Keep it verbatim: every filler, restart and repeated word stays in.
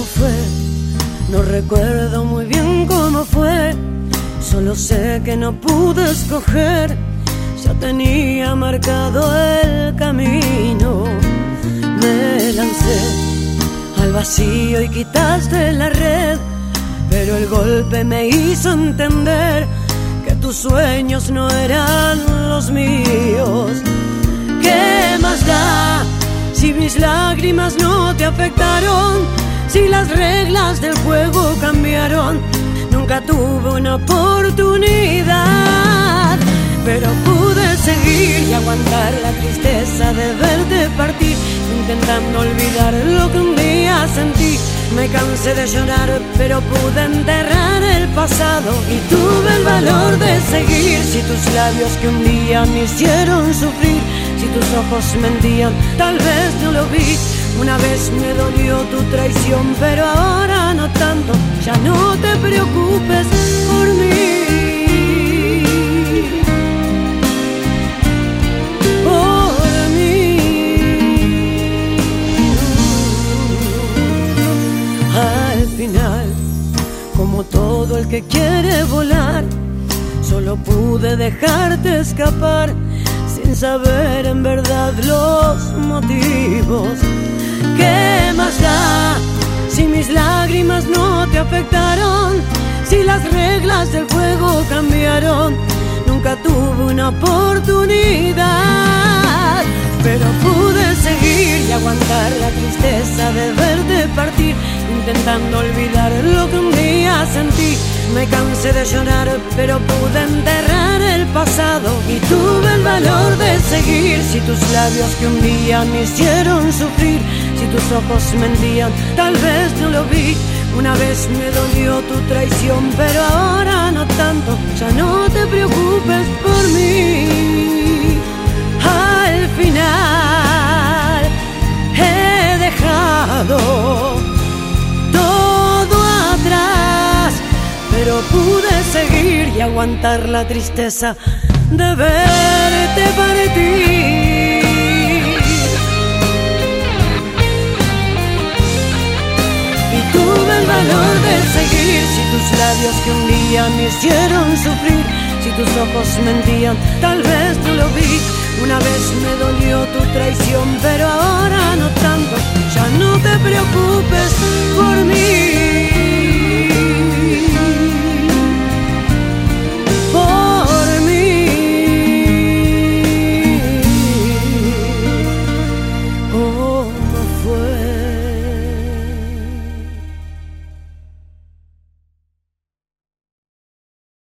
fue, no recuerdo muy bien cómo fue. Solo sé que no pude escoger, ya tenía marcado el camino. Me lancé al vacío y quitaste la red, pero el golpe me hizo entender que tus sueños no eran los míos. ¿Qué más da si mis lágrimas no te afectaron? Si las reglas del juego cambiaron. Nunca tuve una oportunidad, pero pude seguir y aguantar la tristeza de verte partir, intentando olvidar lo que un día sentí. Me cansé de llorar, pero pude enterrar el pasado y tuve el valor de seguir. Si tus labios que un día me hicieron sufrir, si tus ojos mentían, tal vez no lo vi. Una vez me dolió tu traición, pero ahora no tanto. Ya no te preocupes por mí. Por mí. Al final, como todo el que quiere volar, solo pude dejarte escapar sin saber en verdad los motivos. ¿Qué más da si mis lágrimas no te afectaron? Si las reglas del juego cambiaron. Nunca tuve una oportunidad, pero pude seguir y aguantar la tristeza de verte partir, intentando olvidar lo que un día sentí. Me cansé de llorar, pero pude enterrar el pasado y tuve el valor de seguir. Si tus labios que un día me hicieron sufrir, si tus ojos mentían, tal vez no lo vi. Una vez me dolió tu traición, pero ahora no tanto. Ya no te preocupes por mí. Al final he dejado todo atrás, pero pude seguir y aguantar la tristeza de verte partir. Tuve el valor de seguir. Si tus labios que un día me hicieron sufrir, si tus ojos mentían, tal vez no lo vi. Una vez me dolió tu traición, pero ahora no tanto. Ya no te preocupes por